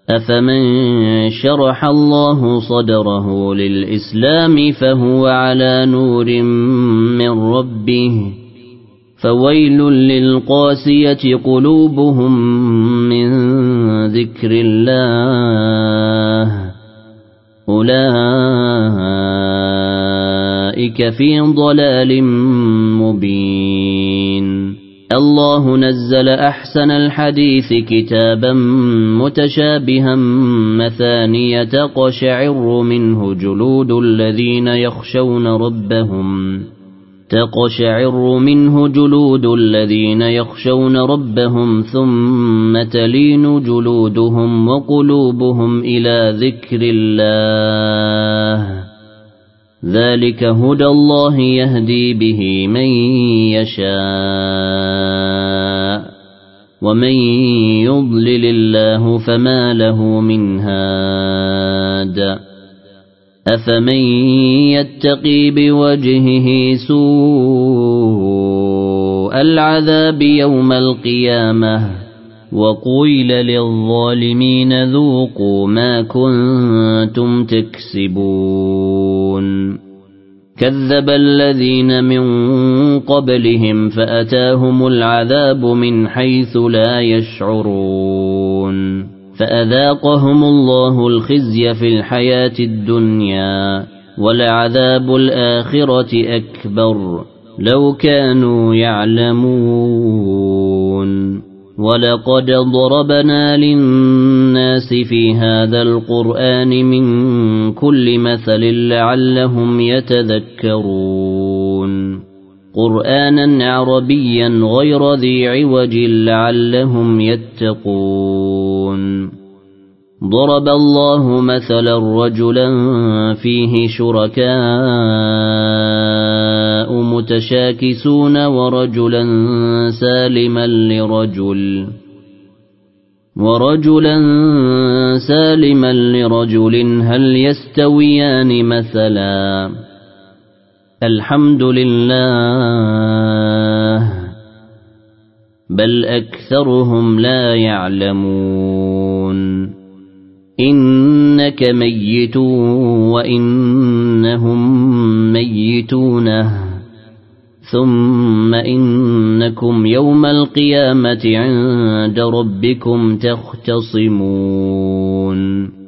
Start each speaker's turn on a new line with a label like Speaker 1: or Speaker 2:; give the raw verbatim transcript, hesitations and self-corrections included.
Speaker 1: أفمن شرح الله صدره للإسلام فهو على نور من ربه فويل للقاسية قلوبهم من ذكر الله أولئك في ضلال مبين. الله نزل أحسن الحديث كتابا متشابها مثانية تقشعر منه جلود الذين يخشون ربهم تقشعر منه جلود الذين يخشون ربهم ثم تلين جلودهم وقلوبهم إلى ذكر الله ذلك هدى الله يهدي به من يشاء ومن يضلل الله فما له من هاد. أفمن يتقي بوجهه سوء العذاب يوم القيامة وقيل للظالمين ذوقوا ما كنتم تكسبون. كذب الذين من قبلهم فأتاهم العذاب من حيث لا يشعرون فأذاقهم الله الخزي في الحياة الدنيا ولعذاب الآخرة أكبر لو كانوا يعلمون. ولقد ضربنا للناس في هذا القرآن من كل مثل لعلهم يتذكرون قرآنا عربيا غير ذي عوج لعلهم يتقون. ضرب الله مثلا رجلا فيه شركاء متشاكسون ورجلا سالما لرجل ورجلا سالما لرجل هل يستويان مثلا الحمد لله بل أكثرهم لا يعلمون. إنك ميت وإنهم ميتون ثم إنكم يوم القيامة عند ربكم تختصمون.